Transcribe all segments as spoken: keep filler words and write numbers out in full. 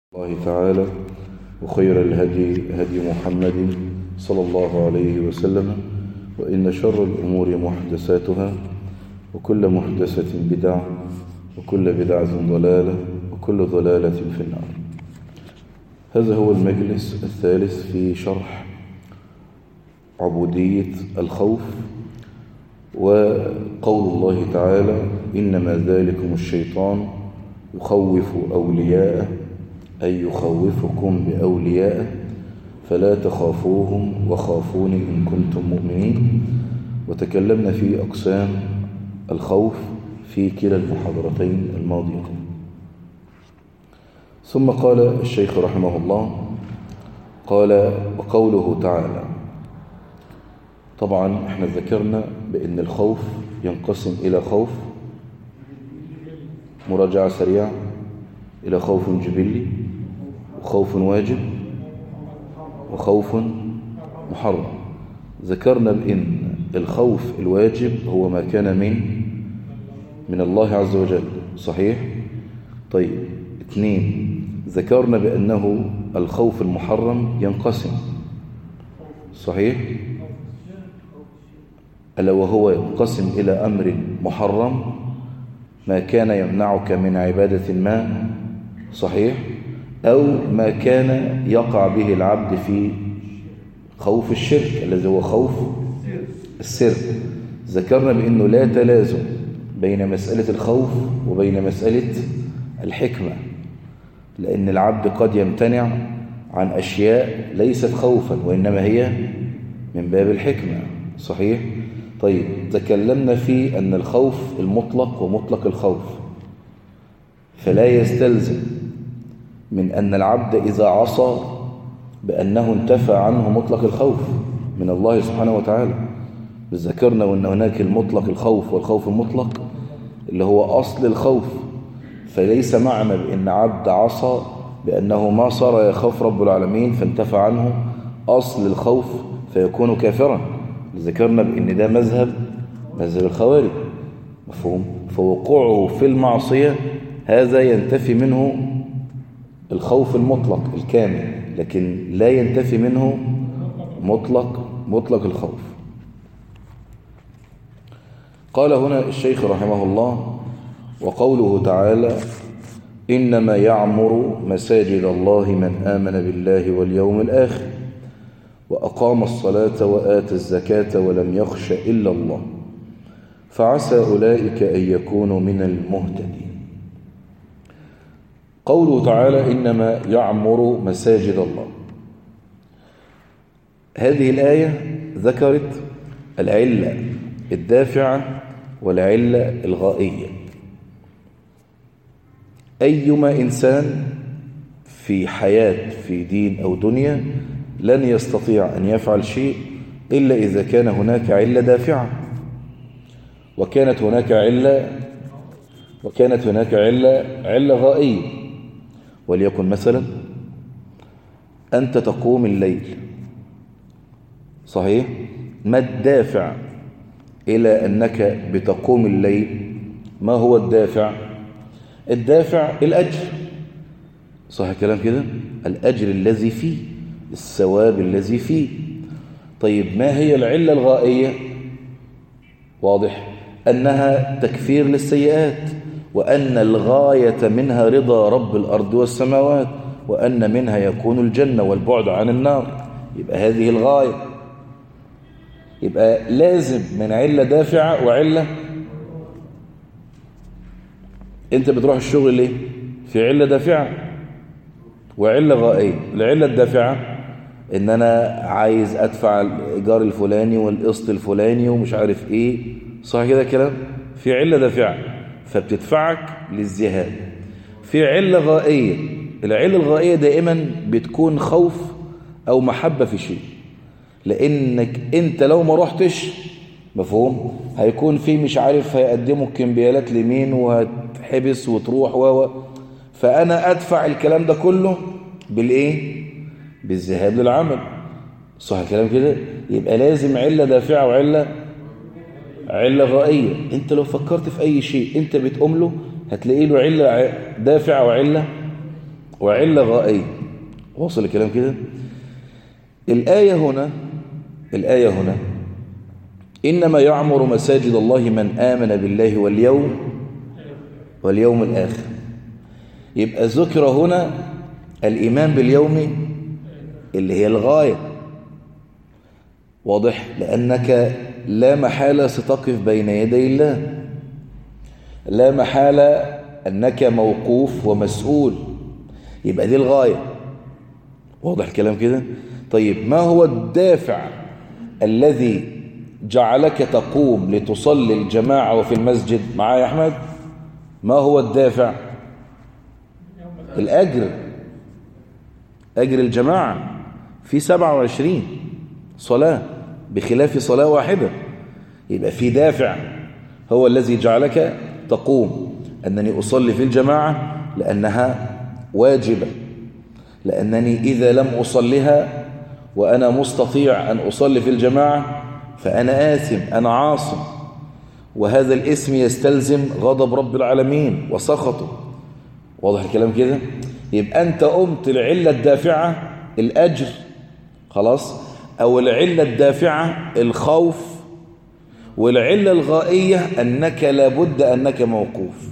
الله تعالى وخير الهدي هدي محمد صلى الله عليه وسلم وإن شر الأمور محدثاتها وكل محدثة بدعة وكل بدعة ضلالة وكل ضلالة في النار. هذا هو المجلس الثالث في شرح عبودية الخوف وقول الله تعالى إنما ذلكم الشيطان يخوف أولياءه أي يخوفكم بأوليائه فلا تخافوهم وخافوني إن كنتم مؤمنين. وتكلمنا في أقسام الخوف في كلا المحاضرتين الماضيتين. ثم قال الشيخ رحمه الله قال وقوله تعالى. طبعا احنا ذكرنا بأن الخوف ينقسم إلى خوف مراجعة سريعة إلى خوف جبلي وخوف واجب وخوف محرم. ذكرنا بأن الخوف الواجب هو ما كان من من الله عز وجل، صحيح؟ طيب اثنين، ذكرنا بأنه الخوف المحرم ينقسم، صحيح؟ ألا وهو ينقسم إلى أمر محرم ما كان يمنعك من عبادة ما، صحيح؟ أو ما كان يقع به العبد في خوف الشرك الذي هو خوف السر. ذكرنا بأنه لا تلازم بين مسألة الخوف وبين مسألة الحكمة، لأن العبد قد يمتنع عن أشياء ليست خوفا وإنما هي من باب الحكمة، صحيح؟ طيب تكلمنا في أن الخوف المطلق ومطلق الخوف، فلا يستلزم من أن العبد إذا عصى بأنه انتفى عنه مطلق الخوف من الله سبحانه وتعالى. ذكرنا وأن هناك المطلق الخوف والخوف المطلق اللي هو أصل الخوف، فليس معنى بأن عبد عصى بأنه ما صار يخاف رب العالمين فانتفى عنه أصل الخوف فيكون كافرا. ذكرنا بأن ده مذهب مذهب الخوارج، مفهوم؟ فوقوعه في المعصية هذا ينتفي منه الخوف المطلق الكامل، لكن لا ينتفي منه مطلق مطلق الخوف. قال هنا الشيخ رحمه الله وقوله تعالى إنما يعمر مساجد الله من آمن بالله واليوم الآخر وأقام الصلاة وآتى الزكاة ولم يخش إلا الله فعسى أولئك أن يكونوا من المهتدين. قوله تعالى إنما يعمر مساجد الله، هذه الآية ذكرت العلة الدافعة والعلة الغائية. أيما إنسان في حياة في دين أو دنيا لن يستطيع أن يفعل شيء إلا إذا كان هناك علة دافعة، وكانت هناك علة وكانت هناك علة علة غائية. وليكن مثلا أنت تقوم الليل، صحيح؟ ما الدافع إلى أنك بتقوم الليل؟ ما هو الدافع؟ الدافع الأجر، صح كلام كده؟ الأجر الذي فيه، الثواب الذي فيه. طيب ما هي العلة الغائية؟ واضح أنها تكفير للسيئات، وأن الغاية منها رضا رب الأرض والسماوات، وأن منها يكون الجنة والبعد عن النار. يبقى هذه الغاية، يبقى لازم من علة دافعة وعلة. أنت بتروح الشغل ليه؟ في علة دافعة وعلة غائية. العلة الدافعة إن أنا عايز أدفع الإيجار الفلاني والقسط الفلاني ومش عارف إيه، صح كده كلام؟ في علة دافعة فبتدفعك للذهاب. في علة غائية، العلة الغائية دائما بتكون خوف أو محبة في شيء، لأنك أنت لو ما رحتش، مفهوم، هيكون في مش عارف هيقدموا الكمبيالات لمين وهتحبس وتروح و فأنا أدفع الكلام ده كله بالإيه؟ بالذهاب للعمل، صح الكلام كده؟ يبقى لازم علة دافعة وعلة علة غائية. انت لو فكرت في اي شيء انت بتقوم له هتلاقي له علة دافعة وعلة وعلة غائية. واصل الكلام كده؟ الآية هنا الآية هنا إنما يعمر مساجد الله من آمن بالله واليوم واليوم الآخر. يبقى ذكر هنا الإيمان باليوم اللي هي الغاية. واضح؟ لأنك لا محالة ستقف بين يدي الله، لا محالة أنك موقوف ومسؤول، يبقى دي الغاية. واضح الكلام كده؟ طيب ما هو الدافع الذي جعلك تقوم لتصلي الجماعة وفي المسجد؟ معايا يا أحمد؟ ما هو الدافع؟ الأجر، أجر الجماعة في سبعة وعشرين صلاة بخلاف صلاة واحدة. يبقى في دافع هو الذي جعلك تقوم، أنني أصلي في الجماعة لأنها واجبة، لأنني إذا لم أصليها وأنا مستطيع أن أصلي في الجماعة فأنا آثم، أنا عاصم، وهذا الاسم يستلزم غضب رب العالمين وسخطه. واضح الكلام كده؟ يبقى أنت قمت العلة الدافعة الأجر، خلاص، أو العلة الدافعة الخوف، والعلة الغائية أنك لابد أنك موقوف.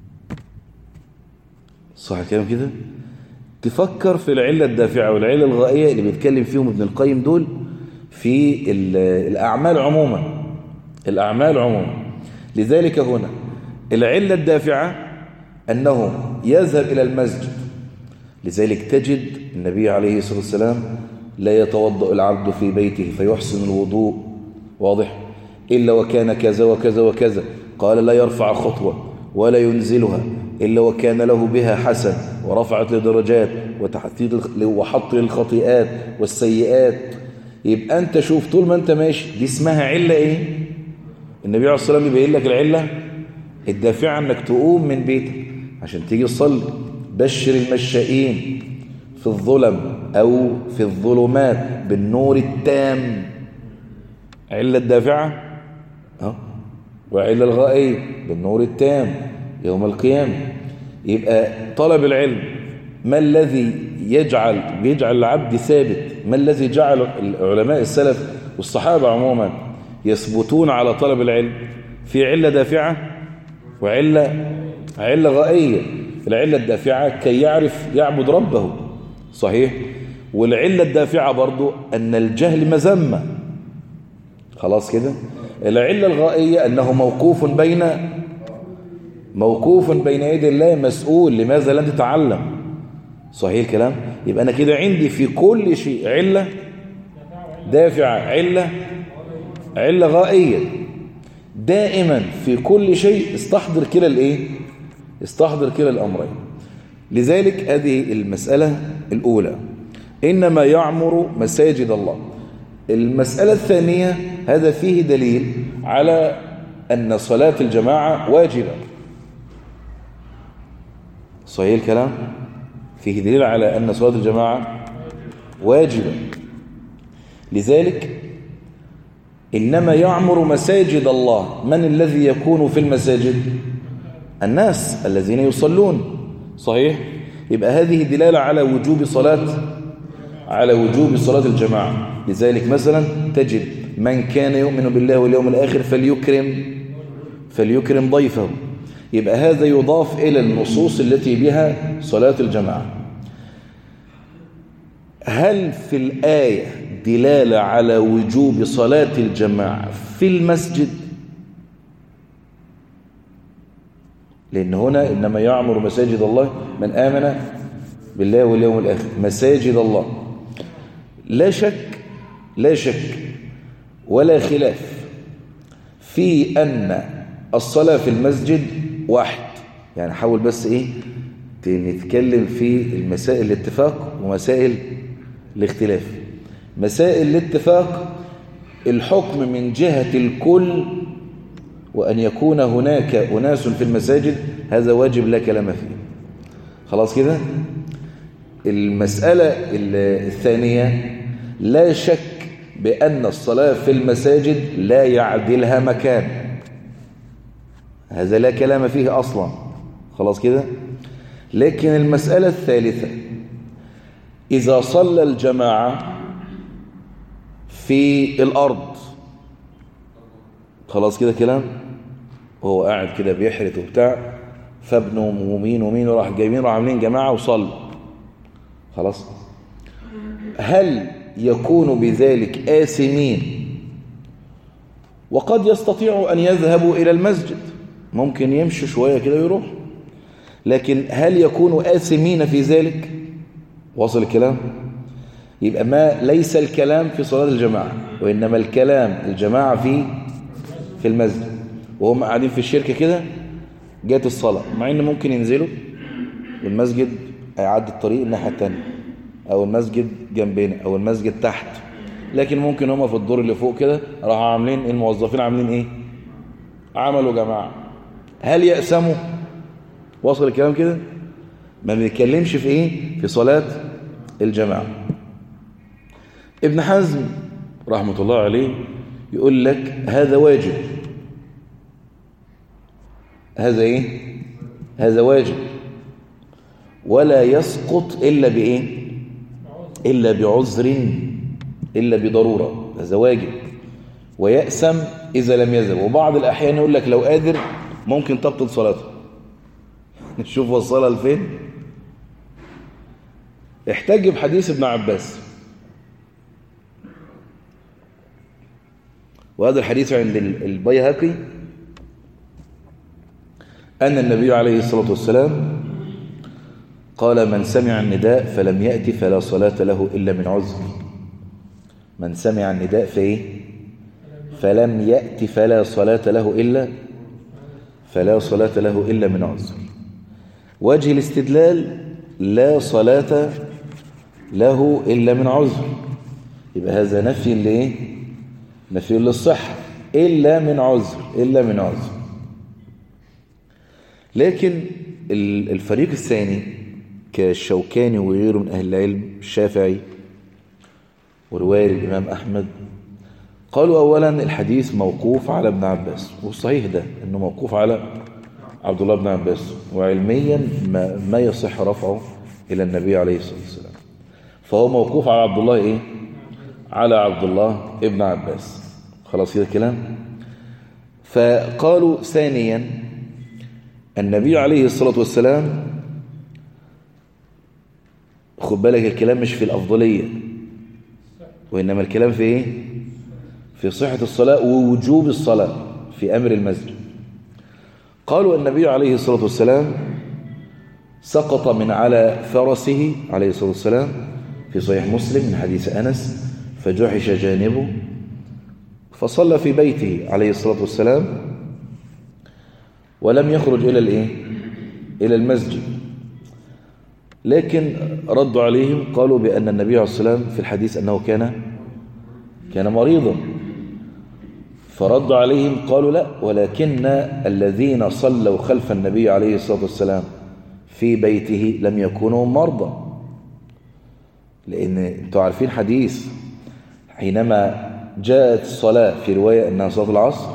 صح الكلام كده؟ تفكر في العلة الدافعة والعلة الغائية اللي بيتكلم فيهم ابن القيم دول في الأعمال عموما، الأعمال عموما. لذلك هنا العلة الدافعة أنه يذهب إلى المسجد، لذلك تجد النبي عليه الصلاة والسلام لا يتوضأ العبد في بيته فيحسن الوضوء، واضح، إلا وكان كذا وكذا وكذا، قال لا يرفع خطوة ولا ينزلها إلا وكان له بها حسن ورفعت لدرجات وحط للخطيئات والسيئات. يبقى أنت شوف طول ما أنت ماشي دي اسمها علة إيه؟ النبي عليه الصلاة والسلام يبين لك العلة الدافعة أنك تقوم من بيتك عشان تيجي تصلي. بشر المشائين في الظلم أو في الظلمات بالنور التام، علة الدافعة أه؟ وعلة الغائية بالنور التام يوم القيامة. يبقى طلب العلم ما الذي يجعل بيجعل العبد ثابت؟ ما الذي جعل العلماء السلف والصحابة عموما يثبتون على طلب العلم؟ في علة دافعة وعلة علة غائية. العلة الدافعة كي يعرف يعبد ربه، صحيح، والعلة الدافعة برضو أن الجهل مذمة، خلاص كده. العلة الغائية أنه موقوف بين موقوف بين يدي الله مسؤول، لماذا لن تتعلم؟ صحيح الكلام. يبقى أنا كده عندي في كل شيء علة دافعة، علة علة غائية. دائما في كل شيء استحضر كلا الايه؟ استحضر كلا الأمرين. لذلك هذه المسألة الأولى، إنما يعمر مساجد الله. المسألة الثانية، هذا فيه دليل على أن صلاة الجماعة واجبة. صحيح الكلام؟ فيه دليل على أن صلاة الجماعة واجبة. لذلك إنما يعمر مساجد الله. من الذي يكون في المساجد؟ الناس الذين يصلون، صحيح. يبقى هذه دلالة على وجوب صلاة على وجوب صلاة الجماعة. لذلك مثلا تجد من كان يؤمن بالله واليوم الآخر فليكرم فليكرم ضيفه. يبقى هذا يضاف إلى النصوص التي بها صلاة الجماعة. هل في الآية دلالة على وجوب صلاة الجماعة في المسجد؟ لأن هنا إنما يعمر مساجد الله من آمن بالله واليوم الآخر، مساجد الله. لا شك لا شك ولا خلاف في أن الصلاة في المسجد واحد. يعني حاول بس إيه نتكلم في المسائل الاتفاق ومسائل الاختلاف. مسائل الاتفاق الحكم من جهة الكل، وأن يكون هناك أناس في المساجد هذا واجب لا كلام فيه، خلاص كده. المسألة الثانية، لا شك بأن الصلاة في المساجد لا يعدلها مكان، هذا لا كلام فيه أصلا، خلاص كده. لكن المسألة الثالثة، إذا صلى الجماعة في الأرض، خلاص كده كلام، وهو قاعد كده بيحرث وبتاع، فابنه ومين ومين وراح جايبين راح عاملين جماعة وصلوا، خلاص، هل يكون بذلك آثمين؟ وقد يستطيع أن يذهبوا إلى المسجد، ممكن يمشوا شوية كده ويروح، لكن هل يكون آثمين في ذلك؟ واصل الكلام؟ يبقى ما ليس الكلام في صلاة الجماعة، وإنما الكلام الجماعة في في المسجد، وهم قاعدين في الشركة كده، جات الصلاة، مع إن ممكن ينزلوا والمسجد هيعدي الطريق الناحية التانية، أو المسجد جنبنا، أو المسجد تحت، لكن ممكن هم في الدور اللي فوق كده راحوا عاملين الموظفين عاملين إيه؟ عملوا جماعة. هل يأسموا؟ واصل الكلام كده؟ ما بنتكلمش في إيه؟ في صلاة الجماعة. ابن حزم رحمة الله عليه يقول لك هذا واجب. هذا إيه؟ هذا واجب، ولا يسقط إلا بإيه؟ إلا بعذر، إلا بضرورة، هذا واجب، ويأسم إذا لم يذهب. وبعض الأحيان يقول لك لو قادر ممكن تبطل صلاته. نشوف وصلها لفين. احتج بحديث ابن عباس، وهذا الحديث عند البيهقي، أن النبي عليه الصلاة والسلام قال: من سمع النداء فلم يأتي فلا صلاة له إلا من عذر. من سمع النداء فإيه؟ فلم يأتي فلا صلاة له إلا فلا صلاة له إلا من عذر. وجه الاستدلال: لا صلاة له إلا من عذر، يبقى هذا نفي لإيه؟ نفي للصحة، إلا من عذر، إلا من عذر. لكن الفريق الثاني كالشوكاني وغيره من أهل العلم، الشافعي ورواية الإمام أحمد، قالوا أولا الحديث موقوف على ابن عباس، والصحيح ده أنه موقوف على عبد الله بن عباس، وعلميا ما, ما يصح رفعه إلى النبي عليه الصلاة والسلام، فهو موقوف على عبد الله إيه؟ على عبد الله ابن عباس. خلاص كده كلام. فقالوا ثانيا النبي عليه الصلاة والسلام، خد بالك الكلام مش في الأفضلية، وإنما الكلام في إيه؟ في صحة الصلاة ووجوب الصلاة في أمر المسجد. قالوا النبي عليه الصلاة والسلام سقط من على فرسه عليه الصلاة والسلام في صحيح مسلم من حديث أنس، فجحش جانبه فصلى في بيته عليه الصلاة والسلام، ولم يخرج إلى الإيه؟ إلى المسجد. لكن ردوا عليهم قالوا بأن النبي عليه الصلاة والسلام في الحديث أنه كان كان مريضا، فردوا عليهم قالوا لا، ولكن الذين صلوا خلف النبي عليه الصلاة والسلام في بيته لم يكونوا مرضى، لأن انتوا عارفين حديث حينما جاءت الصلاة في رواية أنها صلاة العصر،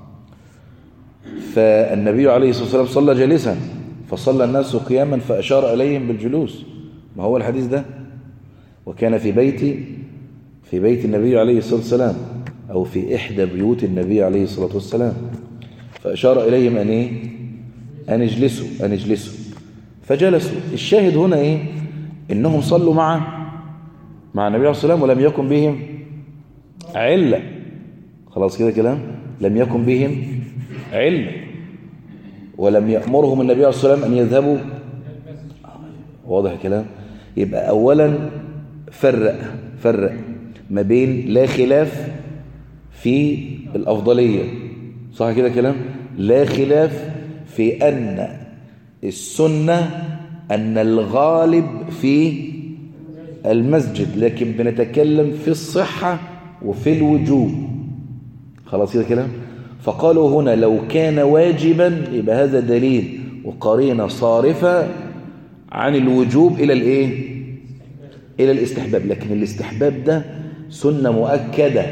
فالنبي عليه الصلاة والسلام صلى جالسا فصلى الناس قياما فأشار إليهم بالجلوس، ما هو الحديث ده، وكان في بيت في بيت النبي عليه الصلاة والسلام أو في إحدى بيوت النبي عليه الصلاة والسلام، فأشار إليهم أن إيه؟ أن اجلسوا أن اجلسوا فجلسوا. الشاهد هنا إيه؟ إنهم صلوا مع مع النبي عليه الصلاة والسلام ولم يكن بهم علة. خلاص كده كلام، لم يكن بهم علة، ولم يأمرهم النبي عليه الصلاة والسلام أن يذهبوا. واضح الكلام؟ يبقى أولا فرق فرق ما بين لا خلاف في الأفضلية، صح كده كلام؟ لا خلاف في أن السنة أن الغالب في المسجد، لكن بنتكلم في الصحة وفي الوجوب. خلاص كده كلام. فقالوا هنا لو كان واجبا يبقى هذا دليل وقرينة صارفة عن الوجوب إلى الإيه؟ إلى الاستحباب، لكن الاستحباب ده سنة مؤكدة.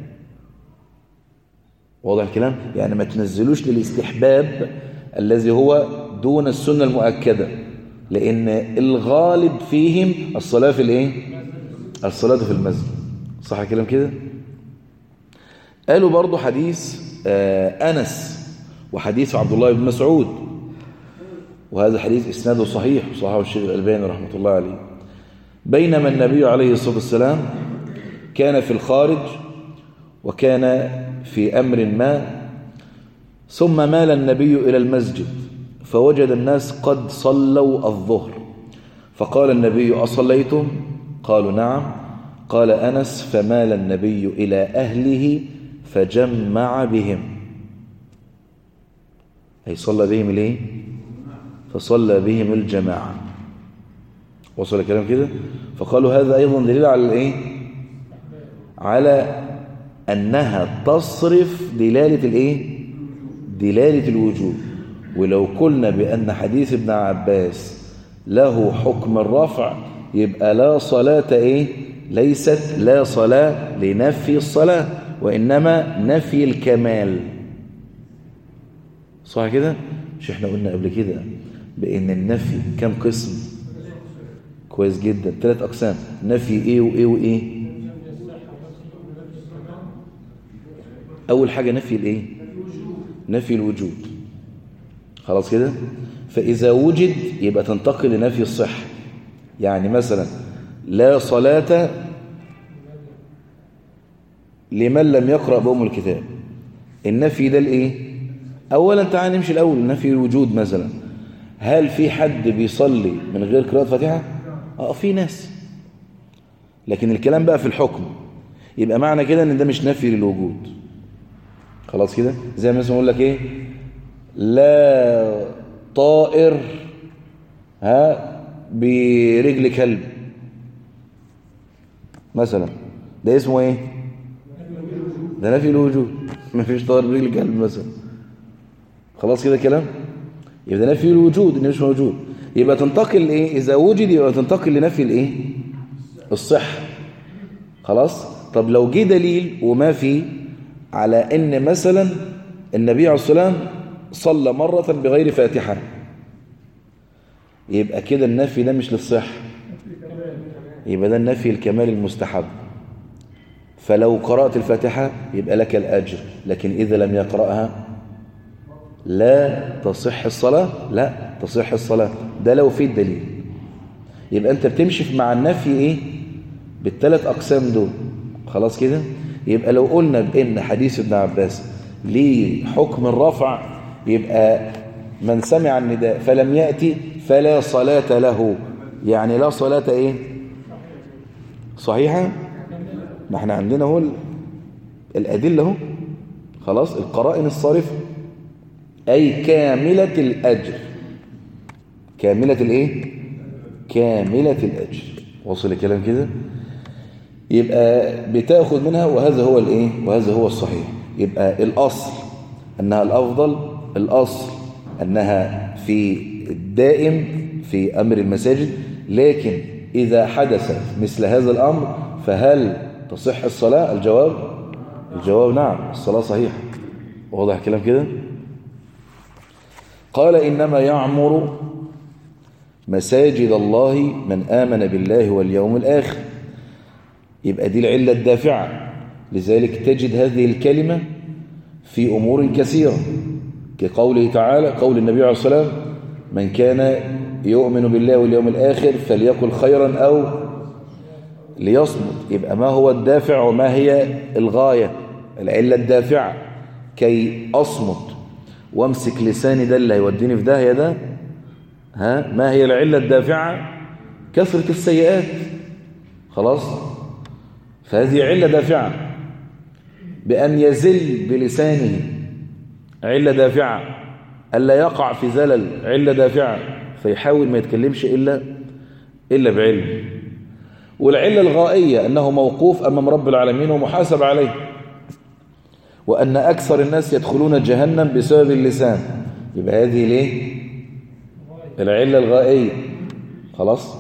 واضح الكلام؟ يعني ما تنزلوش للاستحباب الذي هو دون السنة المؤكدة، لأن الغالب فيهم الصلاة في الإيه؟ الصلاة في المسجد. صح الكلام كده؟ قالوا برضو حديث آه أنس وحديث عبد الله بن مسعود، وهذا حديث إسناده صحيح وصححه الشيخ الألباني رحمة الله عليه. بينما النبي عليه الصلاة والسلام كان في الخارج وكان في أمر ما، ثم مال النبي إلى المسجد فوجد الناس قد صلوا الظهر، فقال النبي: أصليتم؟ قالوا: نعم. قال أنس: فمال النبي إلى أهله فجمع بهم، أي صلى بهم ليه؟ فصلى بهم الجماعة. وصل الكلام كده؟ فقالوا هذا أيضا دليل على الإيه؟ على أنها تصرف دلالة الإيه؟ دلالة الوجوب. ولو قلنا بأن حديث ابن عباس له حكم الرفع يبقى لا صلاة إيه؟ ليست لا صلاة لنفي الصلاة، وإنما نفي الكمال. صح كده؟ مش احنا قلنا قبل كده بأن النفي كم قسم؟ كويس جدا، ثلاث أقسام. نفي إيه وإيه وإيه؟ أول حاجة نفي الإيه؟ نفي الوجود. خلاص كده؟ فإذا وجد يبقى تنتقل لنفي الصحة. يعني مثلا لا صلاة لمن لم يقرأ بأم الكتاب. النفي ده الإيه؟ أولا تعال نمشي الأول نفي الوجود. مثلا هل في حد بيصلي من غير قراءة فاتحة؟ اه في ناس، لكن الكلام بقى في الحكم. يبقى معنى كده ان ده مش نفي للوجود. خلاص كده؟ زي ما مثلا اقول لك ايه؟ لا طائر ها برجل كلب مثلا، ده اسمه ايه؟ ده نفي الوجود. ما فيش طائر برجل كلب مثلا. خلاص كده كلام؟ يبقى ده نفي الوجود ان مش موجود. يبقى تنتقل ايه؟ اذا وجد يبقى تنتقل لنفي الايه؟ الصحة. خلاص؟ طب لو جه دليل وما في على ان مثلا النبي عليه الصلاة والسلام صلى مرة بغير فاتحة، يبقى كده النفي ده مش للصحة، يبقى ده النفي الكمال المستحب. فلو قرأت الفاتحة يبقى لك الأجر، لكن إذا لم يقرأها لا تصح الصلاة. لا تصح الصلاة. ده لو في الدليل. يبقى أنت بتمشي مع النفي إيه؟ بالثلاث أقسام دول. خلاص كده؟ يبقى لو قلنا بأن حديث ابن عباس ليه حكم الرفع، يبقى من سمع النداء فلم يأتي فلا صلاة له. يعني لا صلاة إيه؟ صحيحة؟ ما احنا عندنا هو الأدلة هو. خلاص؟ القرائن الصارفة، أي كاملة الأجر. كاملة الإيه؟ كاملة الأجر. وصل الكلام كده؟ يبقى بتاخذ منها، وهذا هو الإيه؟ وهذا هو الصحيح. يبقى الأصل أنها الأفضل، الأصل أنها في الدائم في أمر المساجد. لكن إذا حدث مثل هذا الأمر فهل تصح الصلاة؟ الجواب الجواب نعم، الصلاة صحيحة. واضح الكلام كده؟ قال: إنما يعمر مساجد الله من آمن بالله واليوم الآخر. يبقى دي العلة الدافعة. لذلك تجد هذه الكلمة في أمور كثيرة، كقوله تعالى، قول النبي عليه الصلاة والسلام: من كان يؤمن بالله واليوم الآخر فليقل خيرا أو ليصمت. يبقى ما هو الدافع وما هي الغاية؟ العلة الدافعة كي أصمت وامسك لساني، ده اللي هيوديني في داهية ده. ها ما هي العلة الدافعة؟ كثرة السيئات. خلاص؟ فهذه علة دافعة. بأن يزل بلسانه علة دافعة. ألا يقع في زلل علة دافعة. فيحاول ما يتكلمش إلا إلا بعلم. والعلة الغائية أنه موقوف أمام رب العالمين ومحاسب عليه، وأن أكثر الناس يدخلون جهنم بسبب اللسان. يبقى هذه ليه؟ العلة الغائية. خلاص؟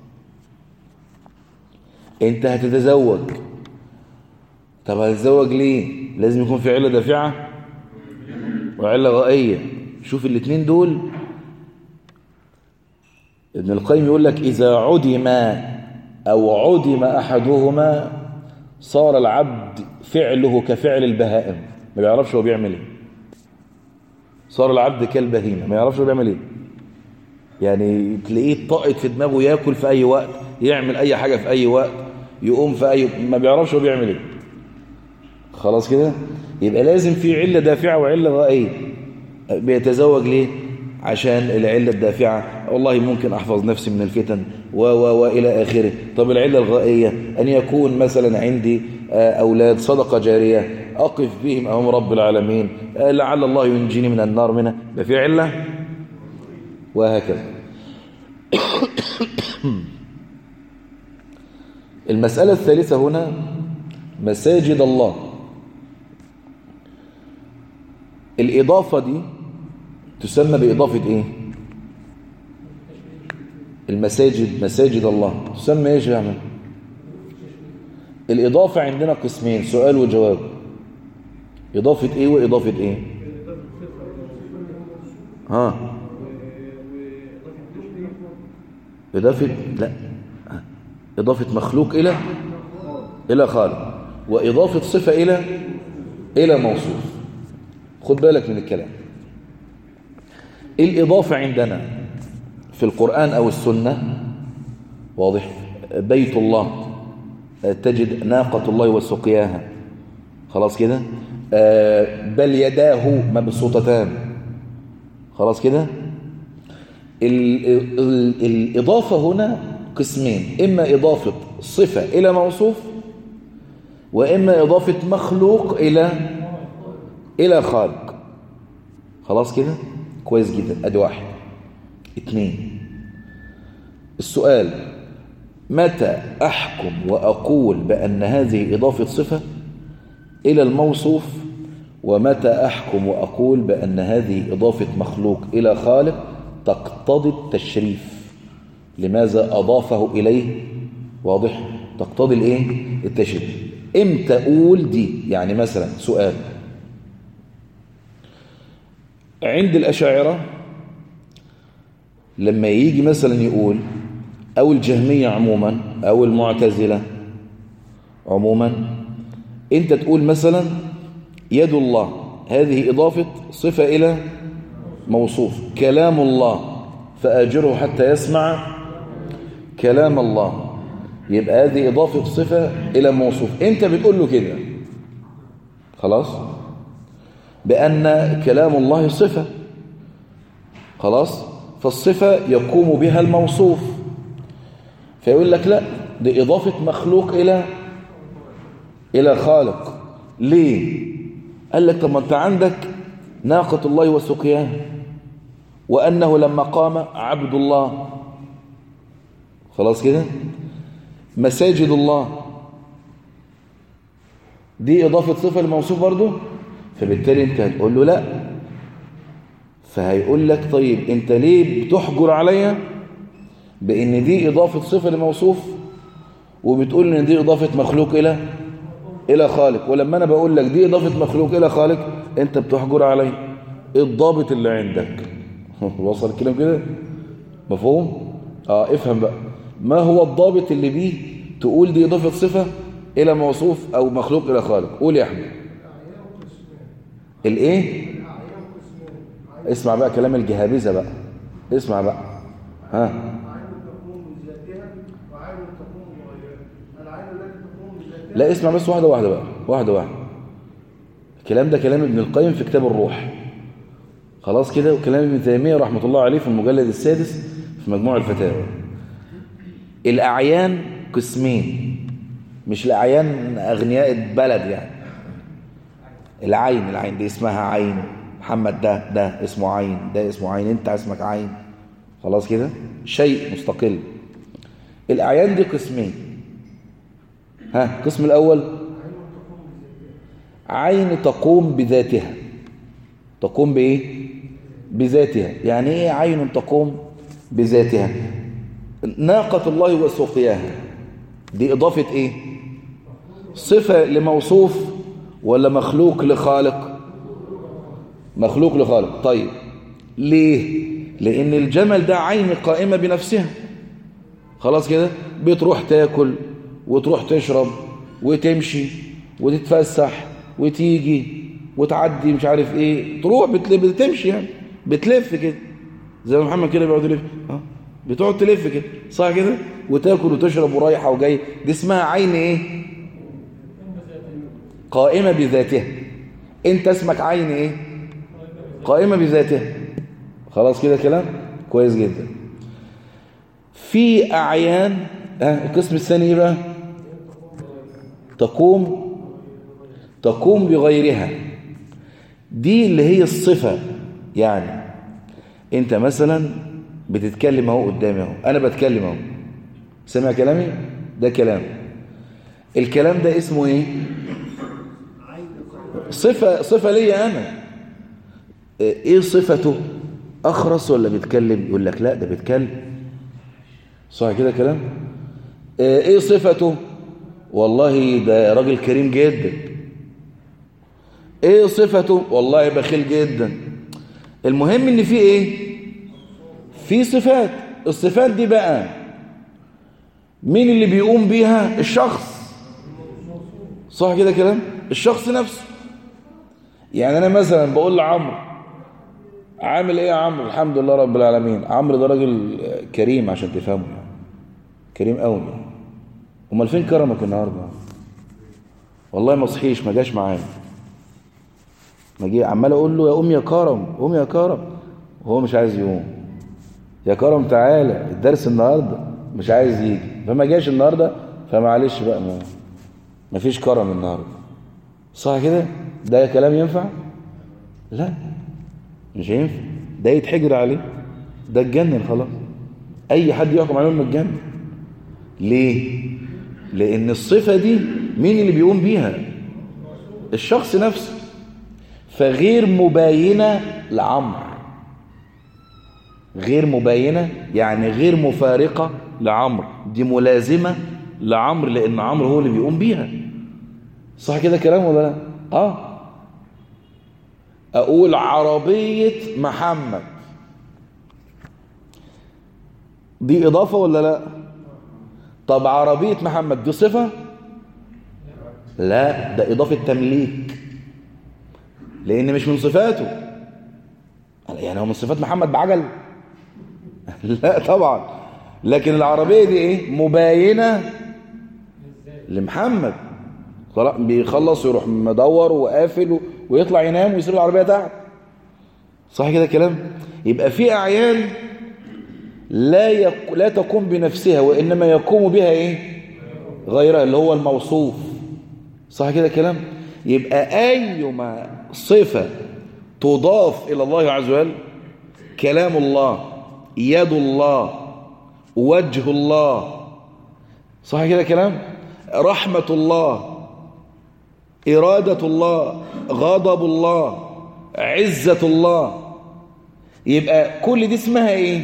أنت هتتزوج، طب هتتزوج ليه؟ لازم يكون في علة دافعة وعلة غائية. شوف الاثنين دول ابن القيم يقول لك إذا عدم أو عدم أحدهما صار العبد فعله كفعل البهائم، ما بيعرفش هو بيعمل ايه. صار العبد كالبهيمة، ما يعرفش هو بيعمل ايه. يعني تلاقيه طاقت في دماغه ياكل في أي وقت، يعمل أي حاجة في أي وقت، يقوم في أي، ما بيعرفش هو بيعمل ايه. خلاص كده. يبقى لازم في علة دافعة وعلة غائية. بيتزوج ليه؟ عشان العلة الدافعة والله ممكن أحفظ نفسي من الفتن و و وإلى آخره. طب العلة الغائية أن يكون مثلا عندي أولاد صدقة جارية أقف بهم أمام رب العالمين، لعل الله ينجيني من النار منها، ده في علة. وهكذا. المسألة الثالثة هنا مساجد الله. الإضافة دي تسمى بإضافة إيه؟ المساجد، مساجد الله تسمى إيه يا عم؟ الإضافة عندنا قسمين، سؤال وجواب. إضافة إيه وإضافة إيه؟ ها إضافة، لا، إضافة مخلوق إلى إلى خالق، وإضافة صفة إلى إلى موصوف. خد بالك من الكلام. الإضافة عندنا في القرآن أو السنة واضح، بيت الله تجد ناقة الله وسقياها، خلاص كده. بل يداه مبسوطتان، خلاص كده. الإضافة هنا قسمين، إما إضافة صفة إلى موصوف، وإما إضافة مخلوق إلى إلى خالق. خلاص كده كويس جدا. أدي واحد. اثنين، السؤال متى أحكم وأقول بأن هذه إضافة صفة إلى الموصوف، ومتى أحكم وأقول بأن هذه إضافة مخلوق إلى خالق تقتضي التشريف. لماذا أضافه إليه؟ واضح، تقتضي الإيه؟ التشريف. إمتى أقول دي؟ يعني مثلا سؤال، عند الأشاعرة لما يجي مثلا يقول، أو الجهمية عموما أو المعتزلة عموما، أنت تقول مثلا يد الله، هذه إضافة صفة إلى موصوف. كلام الله فأجره حتى يسمع كلام الله، يبقى هذه إضافة صفة إلى موصوف. أنت بتقول له كده خلاص بأن كلام الله صفة، خلاص، فالصفة يقوم بها الموصوف. فيقول لك لا، دي إضافة مخلوق إلى إلى خالق. ليه؟ قال لك طب ما أنت عندك ناقة الله وسقياها، وأنه لما قام عبد الله، خلاص كده. مساجد الله دي إضافة صفة للموصوف برضه، فبالتالي أنت هتقول له لا. فهيقول لك طيب أنت ليه بتحجر عليا بأن دي إضافة صفة لموصوف، وبتقول إن دي إضافة مخلوق إلى إلى خالق، ولما أنا بقول لك دي إضافة مخلوق إلى خالق أنت بتحجر علي. الضابط اللي عندك وصل الكلام كده؟ مفهوم؟ آه افهم بقى، ما هو الضابط اللي بيه تقول دي إضافة صفة إلى موصوف أو مخلوق إلى خالق؟ قول يا أحمد. الإيه؟ اسمع بقى كلام الجهابذة بقى، اسمع بقى. ها لا اسمع بس واحدة واحدة بقى، واحدة واحدة. الكلام ده كلام ابن القيم في كتاب الروح، خلاص كده، وكلام ابن تيمية رحمة الله عليه في المجلد السادس في مجموع الفتاوى. الأعيان قسمين، مش الأعيان أغنياء البلد يعني. العين، العين دي اسمها عين، محمد ده ده اسمه عين، ده اسمه عين، انت اسمك عين، خلاص كده، شيء مستقل. الأعيان دي قسمين. ها، القسم الأول عين تقوم بذاتها. تقوم بإيه؟ بذاتها. يعني إيه عين تقوم بذاتها؟ ناقة الله وسقياها دي إضافة إيه؟ صفة لموصوف ولا مخلوق لخالق؟ مخلوق لخالق. طيب ليه؟ لأن الجمل ده عين قائمة بنفسها. خلاص كده، بتروح تاكل وتروح تشرب وتمشي وتتفسح وتيجي وتعدي مش عارف ايه، تروح بتلف بتمشي يعني بتلف كده زي ما محمد كده بيقعد يلف، اه بتقعد تلف كده صح كده، وتاكل وتشرب ورايحه وجايه. دي اسمها عين ايه؟ قائمه بذاتها. انت اسمك عين ايه؟ قائمه بذاتها. خلاص كده كلام كويس جدا. في اعيان، ها القسم الثاني ايه بقى؟ تقوم تقوم بغيرها. دي اللي هي الصفة. يعني انت مثلا بتتكلم اهو قدامي اهو، انا بتكلم اهو، سمع كلامي؟ ده كلام. الكلام ده اسمه ايه؟ صفة صفة ليا انا. ايه صفته؟ اخرس ولا بيتكلم؟ يقول لك لا ده بيتكلم. صح كده كلام. ايه صفته؟ والله ده راجل كريم جدا. ايه صفته؟ والله بخيل جدا. المهم ان في ايه؟ في صفات. الصفات دي بقى مين اللي بيقوم بيها؟ الشخص. صح كده كلام. الشخص نفسه. يعني انا مثلا بقول لعمرو عامل ايه يا عمرو؟ الحمد لله رب العالمين. عمرو ده راجل كريم عشان تفهمه يعني. كريم قوي. امال فين كرمك النهارده؟ والله ما صحيش، ما جاش معايا. ما جي عمال اقول له يا ام يا كرم، قوم يا كرم، وهو مش عايز يقوم. يا كرم تعالى الدرس النهارده، مش عايز يجي، فما جاش النهارده، فمعلش بقى ما, ما فيش كرم النهارده. صح كده؟ ده كلام ينفع؟ لا مش هينفع. ده يتحجر عليه، ده اتجنن خلاص. اي حد يحكم عليه انه اتجنن. ليه؟ لان الصفه دي مين اللي بيقوم بيها؟ الشخص نفسه. فغير مباينه لعمرو. غير مباينه يعني غير مفارقه لعمرو، دي ملازمه لعمرو لان عمرو هو اللي بيقوم بيها. صح كده كلام ولا لا؟ اه اقول عربيه محمد، دي اضافه ولا لا؟ طب عربيه محمد دي صفه؟ لا ده اضافه تمليك، لان مش من صفاته. يعني هو من صفات محمد بعجل؟ لا طبعا. لكن العربيه دي ايه؟ مباينه لمحمد. خلاص بيخلص ويروح مدور وقافل ويطلع ينام ويسيب العربيه تحت. صح كده كلام. يبقى في اعيان لا يك... لا تقوم بنفسها وانما يقوم بها ايه؟ غيرها، اللي هو الموصوف. صح كده كلام. يبقى ايما صفه تضاف الى الله عز وجل، كلام الله، يد الله، وجه الله، صح كده كلام، رحمه الله، اراده الله، غضب الله، عزه الله، يبقى كل دي اسمها ايه؟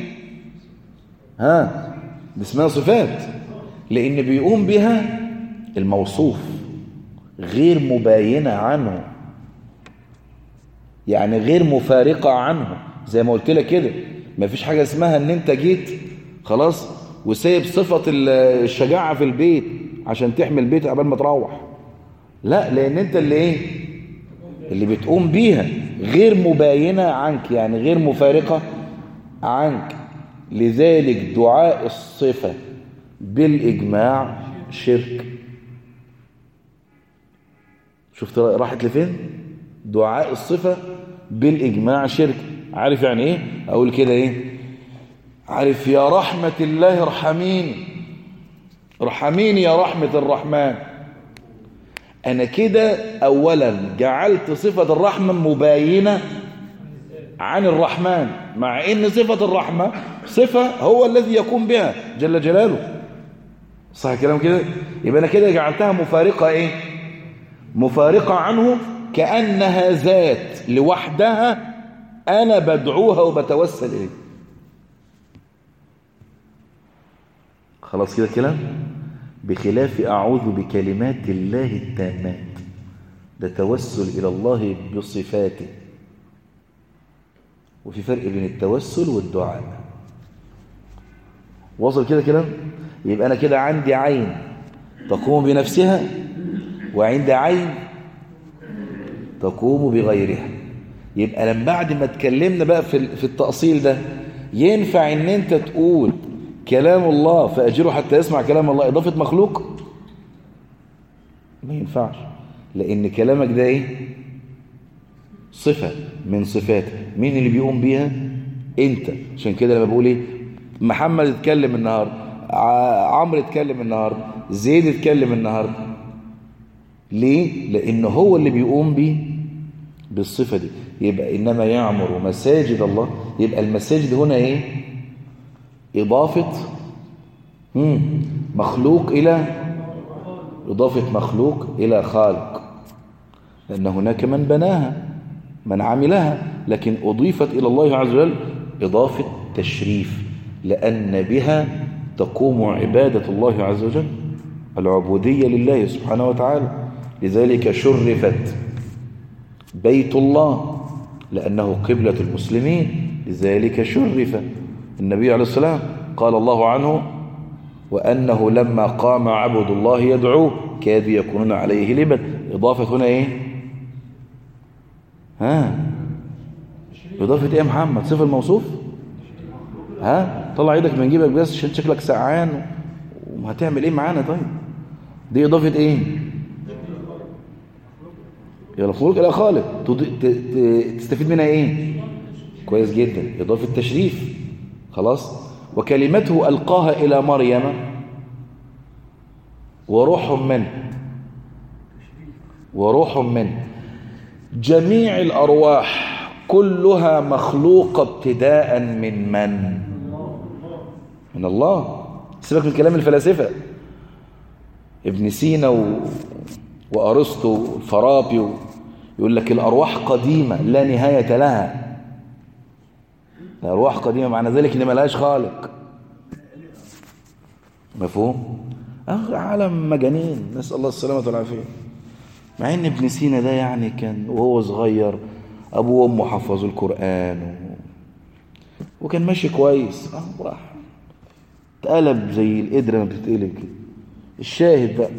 ها دي اسمها صفات، لان بيقوم بها الموصوف، غير مباينه عنه، يعني غير مفارقه عنه. زي ما قلت لك كده، ما فيش حاجه اسمها ان انت جيت خلاص وسايب صفه الشجاعه في البيت عشان تحمي البيت قبل ما تروح. لا، لان انت اللي ايه؟ اللي بتقوم بيها، غير مباينه عنك، يعني غير مفارقه عنك. لذلك دعاء الصفه بالاجماع شرك. شفت راحت لفين؟ دعاء الصفه بالاجماع شرك. عارف يعني ايه؟ اقول كده ايه؟ عارف يا رحمه الله ارحميني، ارحميني يا رحمه الرحمن. انا كده اولا جعلت صفه الرحمه مباينه عن الرحمن، مع ان صفه الرحمه صفه هو الذي يقوم بها جل جلاله. صح الكلام كده؟ يبقى انا كده جعلتها مفارقه ايه؟ مفارقه عنه، كانها ذات لوحدها انا بدعوها وبتوسل اليه. خلاص كده كلام. بخلاف اعوذ بكلمات الله التامات، ده توسل الى الله بصفاته. وفي فرق بين التوسل والدعاء. وصل كده كلام؟ يبقى أنا كده عندي عين تقوم بنفسها، وعند عين تقوم بغيرها. يبقى لما بعد ما اتكلمنا بقى في في التأصيل ده، ينفع ان انت تقول كلام الله فأجره حتى يسمع كلام الله إضافة مخلوق؟ ما ينفعش، لأن كلامك ده ايه؟ صفة من صفاته. مين اللي بيقوم بيها؟ انت. عشان كده لما بقول ايه؟ محمد اتكلم النهارده، عمرو اتكلم النهارده، زيد اتكلم النهارده. ليه؟ لأن هو اللي بيقوم بيه بالصفة دي. يبقى إنما يعمر مساجد الله. يبقى المساجد هنا إيه؟ إضافة مم. مخلوق إلى إضافة مخلوق إلى خالق، لأن هناك من بناها من عملها، لكن أضيفت إلى الله عز وجل إضافة تشريف، لأن بها تقوم عبادة الله عز وجل، العبودية لله سبحانه وتعالى. لذلك شرفت بيت الله لأنه قبلة المسلمين، لذلك شرف النبي عليه السلام. قال الله عنه: وأنه لما قام عبد الله يدعوه كادوا يكونون عليه لبد. إضافة هنا إيه؟ ها؟ إضافة إيه يا محمد؟ صفة الموصوف؟ ها؟ طلع يدك من جيبك بس عشان شكلك سقعان وهتعمل إيه معانا؟ طيب دي إضافة إيه؟ يلا خلق إلى خالق، تستفيد منها إيه؟ كويس جدا، إضافة تشريف. خلاص. وكلمته ألقاها إلى مريم وروح منه وروح منه. جميع الأرواح كلها مخلوقة ابتداء من من؟ من الله. سيبك من كلام الفلاسفة ابن سينا و... وأرسطو والفارابي و... يقول لك الأرواح قديمة لا نهاية لها. الأرواح قديمة معنى ذلك إن ما لهاش خالق. مفهوم؟ أه عالم مجانين، نسأل الله السلامة والعافية. مع إن ابن سينا ده يعني كان وهو صغير أبوه وأمه حفظوا القرآن و... وكان ماشي كويس، أه راح اتقلب زي القدرة ما بتتقلب كده. الشاهد بقى،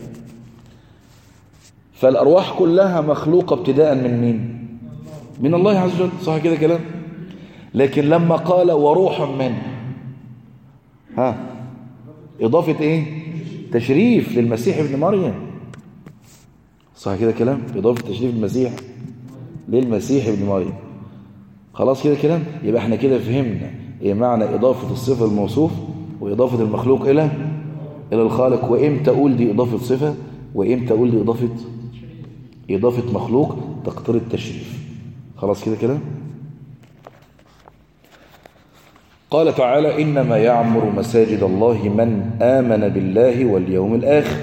فالأرواح كلها مخلوقة ابتداء من مين؟ من الله عز وجل. صح كده كلام؟ لكن لما قال وروح منه، ها إضافة إيه؟ تشريف للمسيح ابن مريم. صح كده كلام؟ إضافة تشريف المسيح للمسيح ابن مريم. خلاص كده كلام؟ يبقى احنا كده فهمنا إيه معنى إضافة الصفة الموصوف وإضافة المخلوق إلى إلى الخالق، وإمتى أقول دي إضافة صفة وإمتى أقول دي إضافة إضافة مخلوق تقتضي التشريف. خلاص كده كده؟ قال تعالى: إنما يعمر مساجد الله من آمن بالله واليوم الآخر.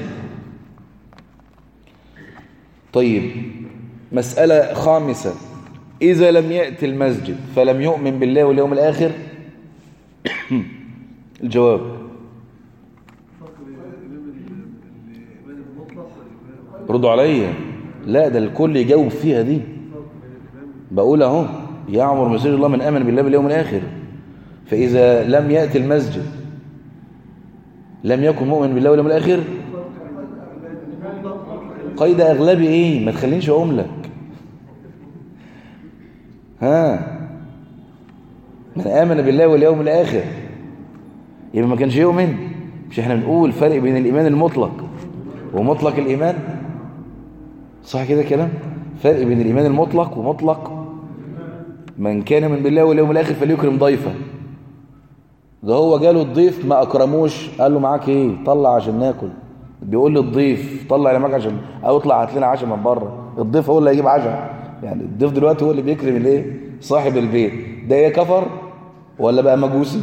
طيب مسألة خامسة: إذا لم يأتي المسجد فلم يؤمن بالله واليوم الآخر؟ الجواب: ردوا عليا. لا ده الكل يجاوب فيها دي. بقول اهو: يعمر مساجد الله من آمن بالله واليوم الآخر. فإذا لم يأتي المسجد لم يكن مؤمن بالله واليوم الآخر. قيد أغلبي إيه؟ ما تخلينش أقوم لك. ها من آمن بالله واليوم الآخر يبقى ما كانش يؤمن. مش احنا بنقول فرق بين الإيمان المطلق ومطلق الإيمان؟ صح كده كلام؟ فرق بين الإيمان المطلق ومطلق. من كان من بالله واليوم الآخر فليكرم ضيفه. ده هو جاله الضيف ما أكرموش، قال له معاك إيه؟ طلع عشان ناكل. بيقول للضيف طلع اللي معاك عشان أو اطلع هات لنا عشاء من بره. الضيف هو اللي هيجيب عشاء. يعني الضيف دلوقتي هو اللي بيكرم الايه؟ صاحب البيت. ده ايه، كفر ولا بقى مجوسي؟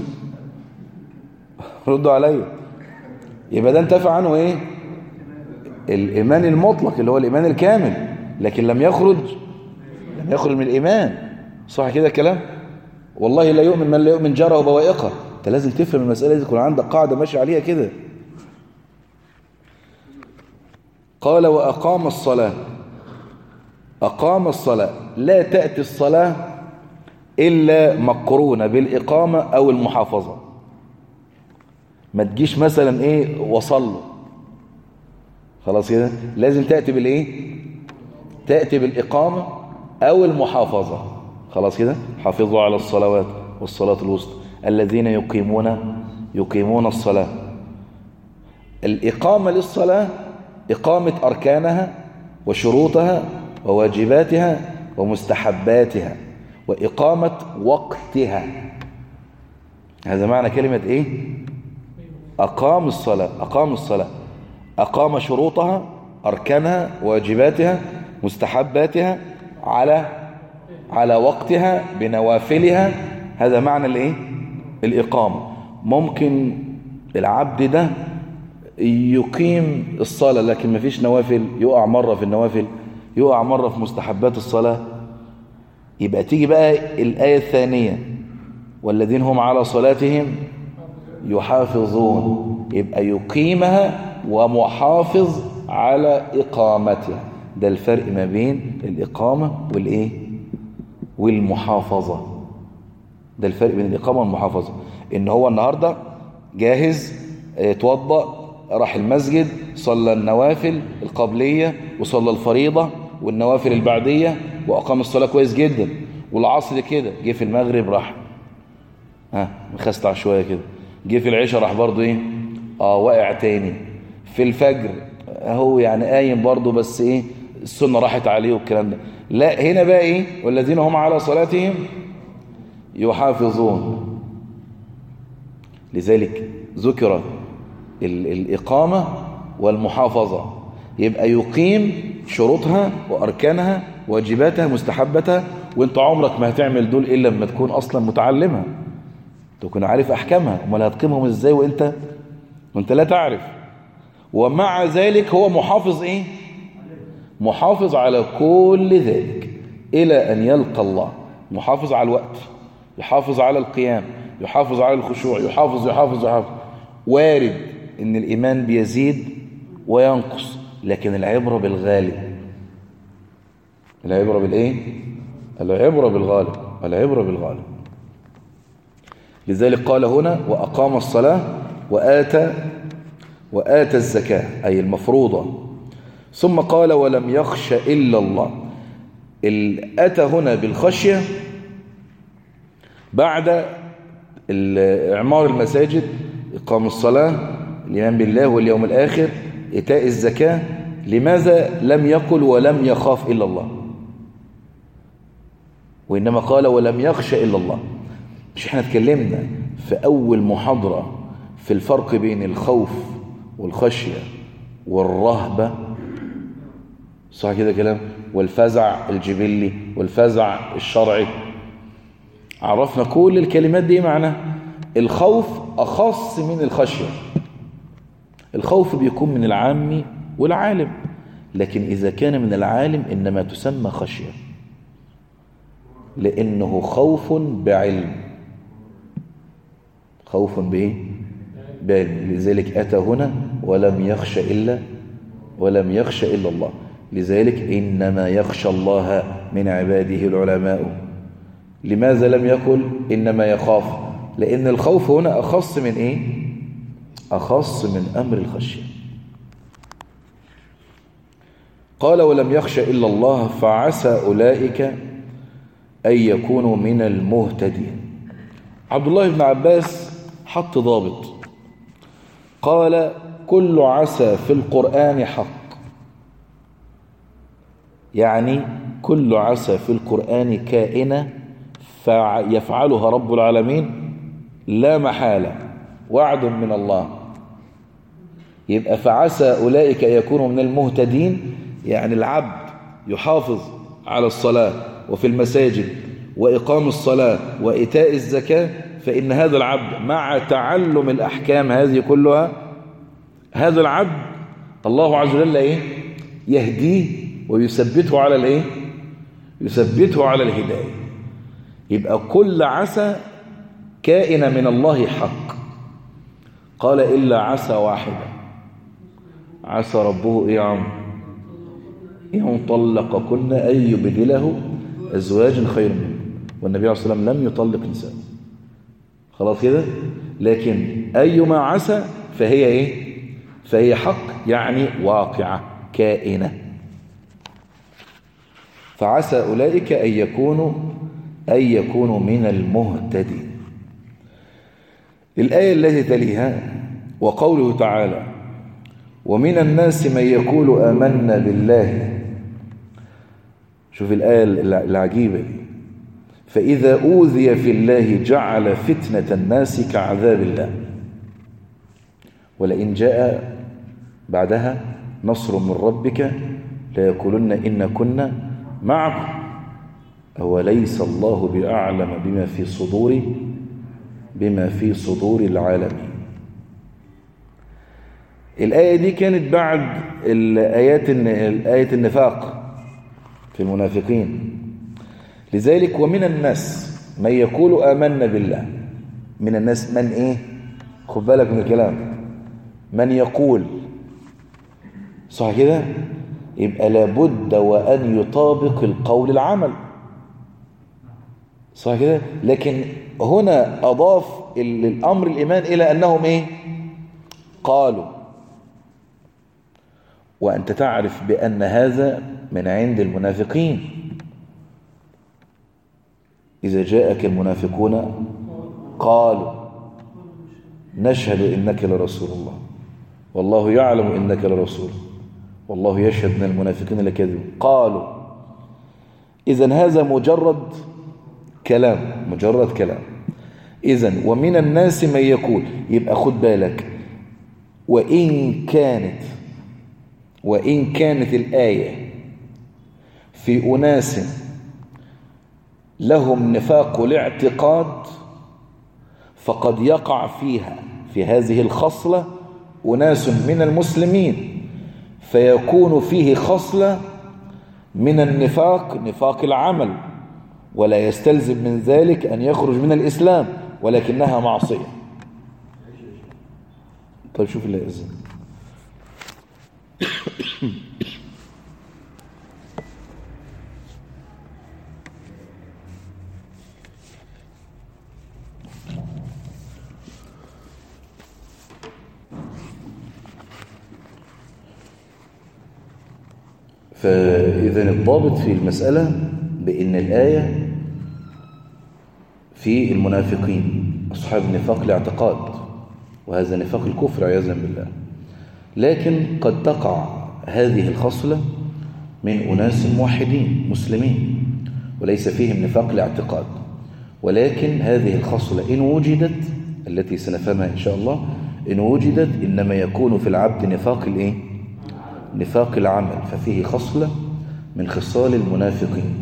ردوا عليا. يبقى ده انتفع عنه ايه؟ الإيمان المطلق اللي هو الإيمان الكامل، لكن لم يخرج لم يخرج من الإيمان. صح كده الكلام؟ والله لا يؤمن من لا يؤمن جاره وبوائقه. انت لازم تفهم المسألة دي، يكون عندك قاعدة ماشي عليها كده. قال: وأقام الصلاة. أقام الصلاة. لا تأتي الصلاة إلا مقرونة بالإقامة أو المحافظة. ما تجيش مثلا إيه وصل خلاص كده، لازم تأتي بالإيه؟ تأتي بالإقامة أو المحافظة. خلاص كده، حافظوا على الصلوات والصلاة الوسطى الذين يقيمون يقيمون الصلاة. الإقامة للصلاة إقامة أركانها وشروطها وواجباتها ومستحباتها وإقامة وقتها. هذا معنى كلمة إيه؟ أقام الصلاة. أقام الصلاة أقام شروطها أركانها واجباتها مستحباتها على على وقتها بنوافلها. هذا معنى الإيه؟ الإقامة. ممكن العبد ده يقيم الصلاة لكن ما فيش نوافل، يقع مرة في النوافل، يقع مرة في مستحبات الصلاة. يبقى تيجي بقى الآية الثانية والذين هم على صلاتهم يحافظون، يبقى يقيمها ومحافظ على إقامتها. ده الفرق ما بين الإقامة والإيه؟ والمحافظة. ده الفرق بين الإقامة والمحافظة. إن هو النهاردة جاهز، اتوضأ، راح المسجد، صلى النوافل القبلية وصلى الفريضة والنوافل البعدية وأقام الصلاة كويس جدا، والعصر كده جه في المغرب راح ها مخستع شوية كده، جه في العشاء راح برضو ايه اه واقع تاني، في الفجر اهو يعني قايم برضو بس ايه السنة راحت عليه والكلام ده. لا، هنا بقى ايه والذين هم على صلاتهم يحافظون. لذلك ذكر الإقامة والمحافظة. يبقى يقيم شروطها وأركانها واجباتها مستحبتها، وانت عمرك ما هتعمل دول إلا لما تكون أصلا متعلمها، تكون عارف أحكامها. امال هتقيمهم إزاي وانت وانت لا تعرف؟ ومع ذلك هو محافظ إيه؟ محافظ على كل ذلك إلى أن يلقى الله. محافظ على الوقت، يحافظ على القيام، يحافظ على الخشوع، يحافظ يحافظ يحافظ. وارد ان الإيمان بيزيد وينقص، لكن العبرة بالغالب. العبرة بالإيه؟ العبرة بالغالب. العبرة بالغالب. لذلك قال هنا وأقام الصلاة وآتى وآتى الزكاة أي المفروضة. ثم قال ولم يخش إلا الله. الأتى هنا بالخشية بعد إعمار المساجد، إقام الصلاة، الإيمان بالله واليوم الآخر، إيتاء الزكاة. لماذا لم يقل ولم يخاف إلا الله، وإنما قال ولم يخش إلا الله؟ مش احنا اتكلمنا في أول محاضرة في الفرق بين الخوف والخشية والرهبة، صح كده كلام؟ والفزع الجبلي والفزع الشرعي. عرفنا كل الكلمات دي معناها. الخوف أخص من الخشية. الخوف بيكون من العام والعالم، لكن إذا كان من العالم إنما تسمى خشية، لأنه خوف بعلم. خوف بإيه؟ بعلم. لذلك أتى هنا ولم يخش إلا ولم يخش إلا الله. لذلك إنما يخشى الله من عباده العلماء. لماذا لم يقل إنما يخاف؟ لأن الخوف هنا أخص من إيه؟ أخص من أمر الخشية. قال ولم يخش إلا الله فعسى أولئك أن يكونوا من المهتدين. عبد الله بن عباس حط ضابط، قال كل عسى في القرآن حق، يعني كل عسى في القرآن كائنة فيفعلها رب العالمين لا محالة، وعد من الله. يبقى فعسى أولئك يكونوا من المهتدين، يعني العبد يحافظ على الصلاة وفي المساجد وإقام الصلاة وإيتاء الزكاة، فإن هذا العبد مع تعلم الأحكام هذه كلها، هذا العبد الله عز وجل إيه؟ يهديه ويثبته على الإيه؟ يثبته على الهداية. يبقى كل عسى كائنة من الله حق. قال إلا عسى واحدة، عسى ربه إيه يا عم؟ إن طلقكن أن يبدله أزواج خير منه والنبي عليه الصلاة والسلام لم يطلق نساء. خلاص كده. لكن أيما عسى فهي إيه؟ فهي حق، يعني واقعة كائنة. فعسى أولئك أن يكونوا أن يكونوا من المهتدين. الآية التي تليها وقوله تعالى ومن الناس من يقول آمنا بالله. شوف الآية العجيبة، فإذا أوذي في الله جعل فتنة الناس كعذاب الله ولئن جاء بعدها نصر من ربك ليقولن إن كنا معكم أوليس الله بأعلم بما في صدور بما في صدور العالمين. الآية دي كانت بعد الآيات الآية النفاق في المنافقين. لذلك ومن الناس من يقول آمنا بالله. من الناس من إيه؟ خد بالك من الكلام، من يقول، صح كده؟ يبقى لابد وأن يطابق القول العمل، صح كده؟ لكن هنا أضاف الأمر الإيمان إلى أنهم إيه؟ قالوا. وأنت تعرف بأن هذا من عند المنافقين. إذا جاءك المنافقون قالوا نشهد إنك لرسول الله والله يعلم إنك لرسول والله يشهد من المنافقين لكاذبون. قالوا. إذن هذا مجرد كلام، مجرد كلام. إذن ومن الناس من يقول، يبقى خد بالك، وإن كانت وإن كانت الآية في أناس لهم نفاق الاعتقاد فقد يقع فيها في هذه الخصلة أناس من المسلمين فيكون فيه خصلة من النفاق، نفاق العمل، ولا يستلزم من ذلك أن يخرج من الإسلام ولكنها معصية. طيب شوف الله إذن فإذا الضابط في المسألة بأن الآية في المنافقين أصحاب نفاق الاعتقاد، وهذا نفاق الكفر عياذا بالله. لكن قد تقع هذه الخصلة من أناس موحدين مسلمين وليس فيهم نفاق الاعتقاد، ولكن هذه الخصلة إن وجدت، التي سنفهمها إن شاء الله، إن وجدت إنما يكون في العبد نفاق الإيه؟ نفاق العمل، ففيه خصلة من خصال المنافقين،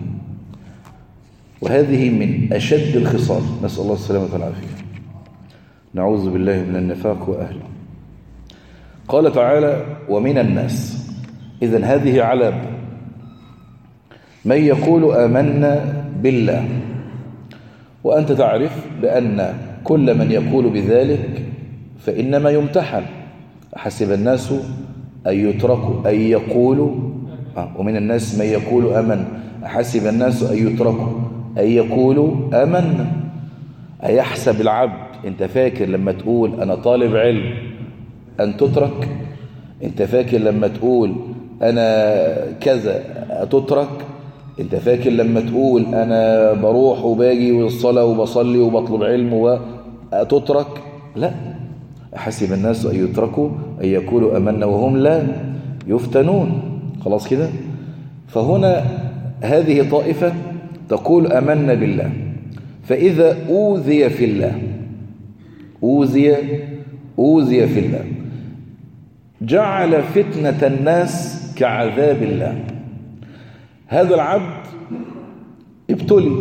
وهذه من أشد الخصال، نسأل الله السلامة والعافية، نعوذ بالله من النفاق وأهله. قال تعالى ومن الناس. إذن هذه علامة من يقول آمنا بالله، وأنت تعرف بأن كل من يقول بذلك فإنما يمتحن. حسب الناس أن يتركوا أن يقولوا آه. ومن الناس من يقول آمنا، حسب الناس أن يتركوا أن يقولوا آمنا. أيحسب العبد، أنت فاكر لما تقول أنا طالب علم أن تترك؟ أنت فاكر لما تقول أنا كذا تترك؟ أنت فاكر لما تقول أنا بروح وباجي والصلاة وبصلي وبطلب علم وتترك؟ لا. حسب الناس أن يتركوا أن يقولوا آمنا وهم لا يفتنون. خلاص كده. فهنا هذه طائفة تقول آمنا بالله، فإذا أوذي في الله أوذي أوذي في الله جعل فتنة الناس كعذاب الله. هذا العبد ابتلي،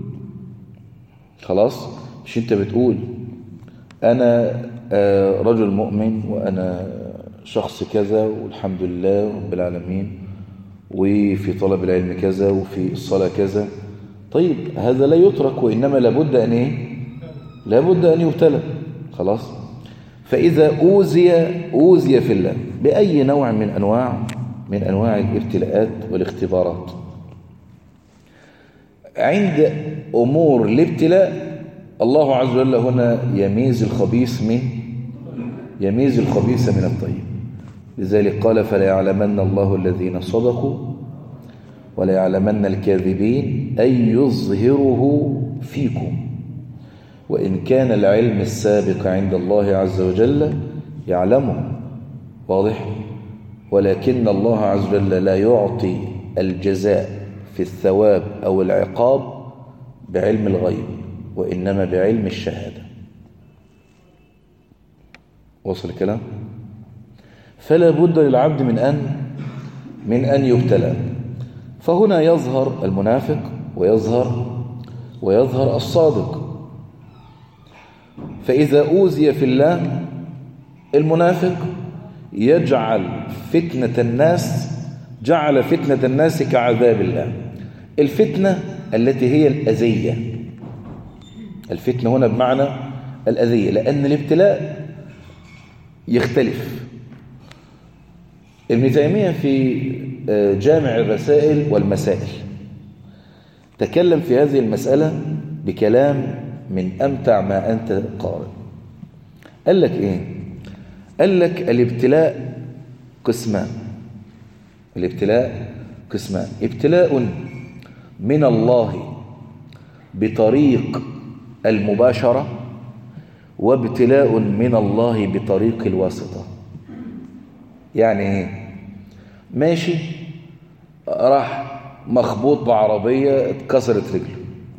خلاص، مش انت بتقول أنا رجل مؤمن وأنا شخص كذا والحمد لله رب العالمين وفي طلب العلم كذا وفي الصلاة كذا. طيب هذا لا يترك، وإنما لابد أن إيه؟ لابد أن يبتلى. خلاص. فإذا أوذي أوذي في الله بأي نوع من أنواع من أنواع الابتلاءات والاختبارات. عند أمور الابتلاء الله عز وجل هنا يميز الخبيث من يميز الخبيث من الطيب. لذلك قال فلا يعلمن الله الذين صدقوا ولا يعلمن الكاذبين أي يظهره فيكم، وإن كان العلم السابق عند الله عز وجل يعلمه، واضح؟ ولكن الله عز وجل لا يعطي الجزاء في الثواب أو العقاب بعلم الغيب، وإنما بعلم الشهادة. وصل الكلام؟ فلا بد للعبد من أن من أن يبتلى. فهنا يظهر المنافق ويظهر ويظهر الصادق. فإذا أوذي في الله المنافق يجعل فتنة الناس جعل فتنة الناس كعذاب الله. الفتنة التي هي الأذية، الفتنة هنا بمعنى الأذية، لأن الابتلاء يختلف. ابن تيمية في جامع الرسائل والمسائل تكلم في هذه المسألة بكلام من أمتع ما أنت قارئ. قال لك إيه؟ قال لك الابتلاء قسمان. الابتلاء قسمان: ابتلاء من الله بطريق المباشرة، وابتلاء من الله بطريق الواسطة. يعني ايه؟ ماشي راح مخبوط بعربية اتكسرت رجله،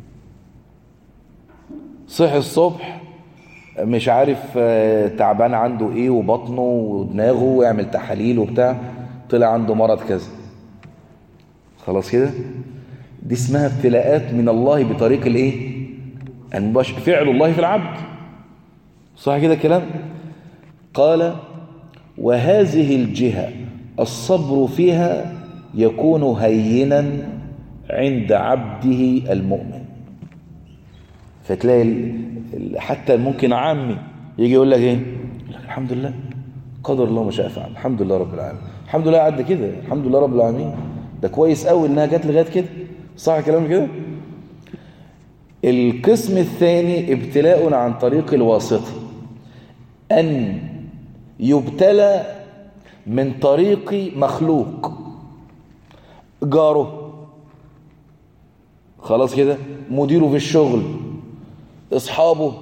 صحي الصبح مش عارف تعبان عنده ايه وبطنه ودماغه ويعمل تحاليل وبتاع، طلع عنده مرض كذا. خلاص كده؟ دي اسمها ابتلاءات من الله بطريق الايه؟ المباشر، فعل الله في العبد. صح كده كلام؟ قال: وهذه الجهة الصبر فيها يكون هينا عند عبده المؤمن. فتلاقي حتى ممكن عامي يجي يقول لك ايه؟ يقول لك الحمد لله قدر الله ما شاء فعل، الحمد لله رب العالمين، الحمد لله عد كده، الحمد لله رب العالمين، ده كويس قوي انها جت لغايه كده. صح كلام كده؟ القسم الثاني ابتلاء عن طريق الواسطة، أن يبتلى من طريق مخلوق، جاره، خلاص كده، مديره في الشغل، اصحابه،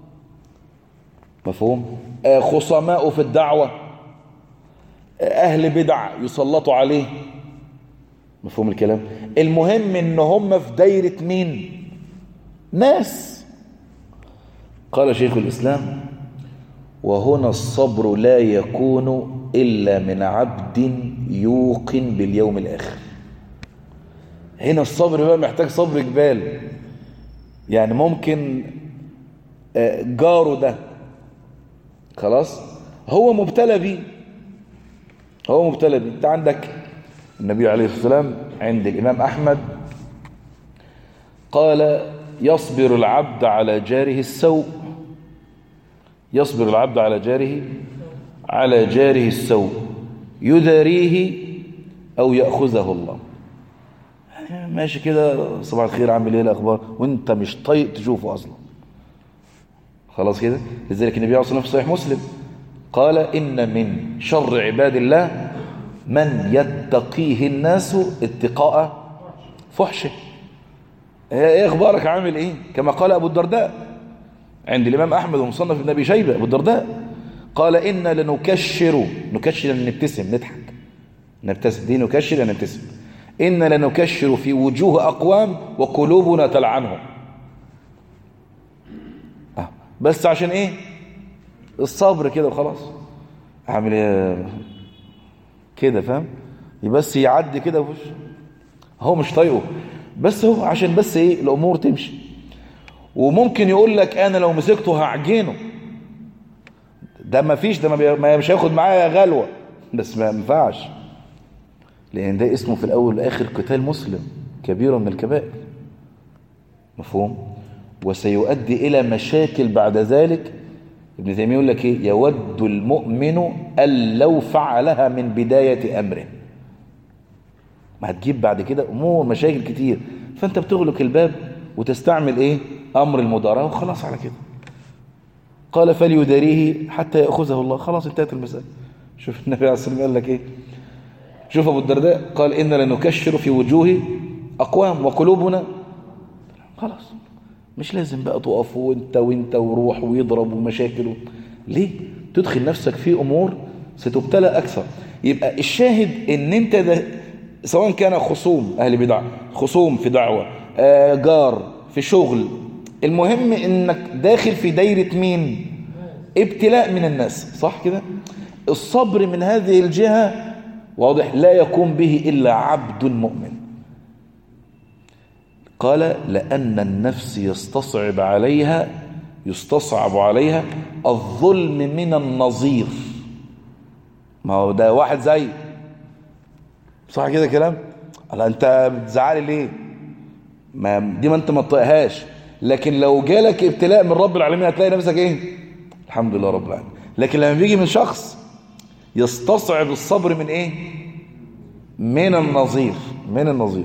مفهوم؟ آه خصماؤه في الدعوة، آه اهل بدع يسلطوا عليه، مفهوم الكلام؟ المهم ان هم في دايرة مين؟ ناس. قال شيخ الإسلام: وهنا الصبر لا يكون إلا من عبد يوقن باليوم الآخر. هنا الصبر بقى محتاج صبر جبال. يعني ممكن جاره ده خلاص هو مبتلى بيه، هو مبتلى بيه. انت عندك النبي عليه الصلاة والسلام عند الإمام أحمد قال: يصبر العبد على جاره السوء، يصبر العبد على جاره على جاره السوء يداريه أو يأخذه الله. يعني ماشي كده صباح الخير عامل ايه الأخبار وانت مش طايق تشوفه أصلا. خلاص كده؟ لذلك النبي عليه الصلاة والسلام في صحيح مسلم قال: إن من شر عباد الله من يتقيه الناس اتقاء فحشه. ايه اخبارك عامل ايه؟ كما قال ابو الدرداء عند الامام احمد ومصنف ابن ابي شيبه. ابو الدرداء قال: ان لنكشر، نكشر ان نبتسم نضحك، نبتسم، دي نكشر ان نبتسم، ان لنكشر في وجوه اقوام وقلوبنا تلعنهم. آه. بس عشان ايه؟ الصبر كده وخلاص. عامل ايه كده؟ فاهم؟ بس يعدي كده وش هو مش طايقه، بس هو عشان بس ايه الامور تمشي. وممكن يقول لك انا لو مسكته هعجنه، ده ما فيش، ده ما مش هياخد معايا غلوه، بس ما ينفعش، لان ده اسمه في الاول والاخر قتال مسلم، كبيره من الكبائر، مفهوم؟ وسيؤدي الى مشاكل بعد ذلك. ابن تيميه يقول لك ايه؟ يود المؤمن ان لو فعلها من بدايه امره. ما هتجيب بعد كده أمور مشاكل كتير. فأنت بتغلق الباب وتستعمل إيه؟ أمر المداراة وخلاص على كده. قال فليداريه حتى يأخذه الله. خلاص انتهت المسألة. شوف النبي عليه الصلاة والسلام قال لك إيه؟ شوف أبو الدرداء قال إن لنكشر في وجوه أقوام وقلوبنا. خلاص مش لازم بقى تقف وانت وانت وروح ويضرب ومشاكل و... ليه تدخل نفسك في أمور ستبتلى أكثر؟ يبقى الشاهد ان انت ده سواء كان خصوم أهل بدع، خصوم في دعوة، آه جار في شغل، المهم انك داخل في دايرة مين؟ ابتلاء من الناس، صح كده؟ الصبر من هذه الجهة واضح لا يقوم به إلا عبد مؤمن. قال لأن النفس يستصعب عليها يستصعب عليها الظلم من النظير. ما هو ده واحد زي صح كده كلام؟ الله انت بتزعلي ليه؟ ما دي ما انت ما تطيقهاش. لكن لو جالك ابتلاء من رب العالمين هتلاقي نفسك ايه؟ الحمد لله رب العالمين. لكن لما بيجي من شخص يستصعب الصبر من ايه؟ من النظير، من النظير.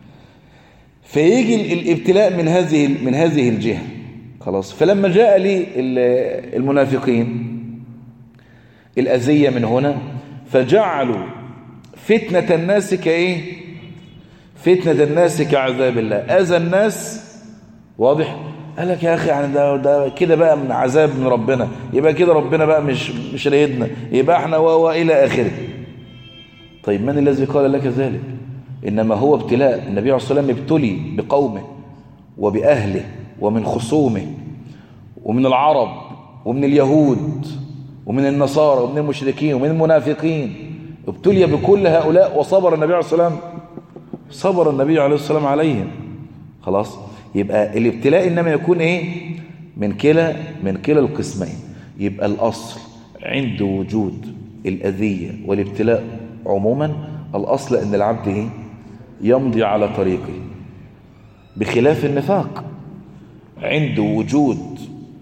فيجي الابتلاء من هذه من هذه الجهة. خلاص. فلما جاء لي المنافقين الأذية من هنا فجعلوا فتنة الناس كايه؟ فتنة الناس كعذاب الله. أذى الناس واضح؟ قال لك يا أخي يعني ده, ده كده بقى من عذاب من ربنا، يبقى كده ربنا بقى مش مش رايدنا، يبقى احنا وإلى آخره. طيب من الذي قال لك ذلك؟ إنما هو ابتلاء. النبي عليه الصلاة والسلام ابتلي بقومه وبأهله ومن خصومه ومن العرب ومن اليهود ومن النصارى ومن المشركين ومن المنافقين. ابتلي بكل هؤلاء وصبر النبي عليه الصلاة والسلام صبر النبي عليه الصلاة والسلام عليهم. خلاص. يبقى الابتلاء إنما يكون إيه؟ من كلا من كلا القسمين. يبقى الأصل عند وجود الأذية والابتلاء عموما الأصل أن العبد إيه؟ يمضي على طريقه، بخلاف النفاق عند وجود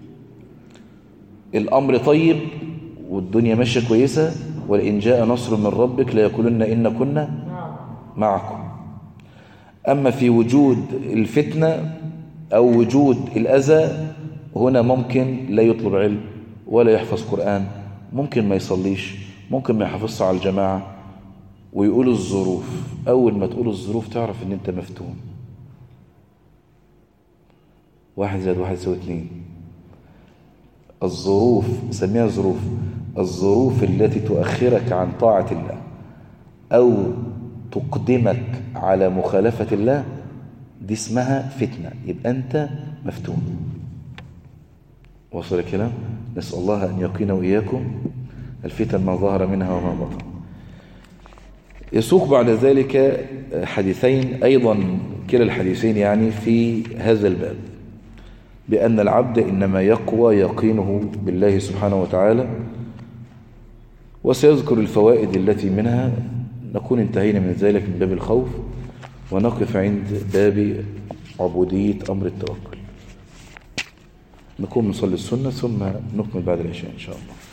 الأمر طيب والدنيا ماشية كويسة ولئن جاء نصر من ربك ليقولن إن كنا معكم. أما في وجود الفتنة أو وجود الأذى هنا ممكن لا يطلب علم ولا يحفظ قرآن، ممكن ما يصليش، ممكن ما يحفظش على الجماعة، ويقول الظروف. أول ما تقول الظروف تعرف أن أنت مفتون. واحد زائد واحد يساوي اتنين. الظروف سميها ظروف، الظروف التي تؤخرك عن طاعة الله أو تقدمك على مخالفة الله دي اسمها فتنة. يبقى أنت مفتون. وصل الكلام؟ نسأل الله أن يقينا وإياكم الفتن ما ظهر منها وما بطن. يسوق بعد ذلك حديثين أيضا كلا الحديثين يعني في هذا الباب، بأن العبد إنما يقوى يقينه بالله سبحانه وتعالى. وسيذكر الفوائد التي منها. نكون انتهينا من ذلك من باب الخوف ونقف عند باب عبودية أمر التوكل. نكون نصلي السنة ثم نكمل بعد العشاء إن شاء الله.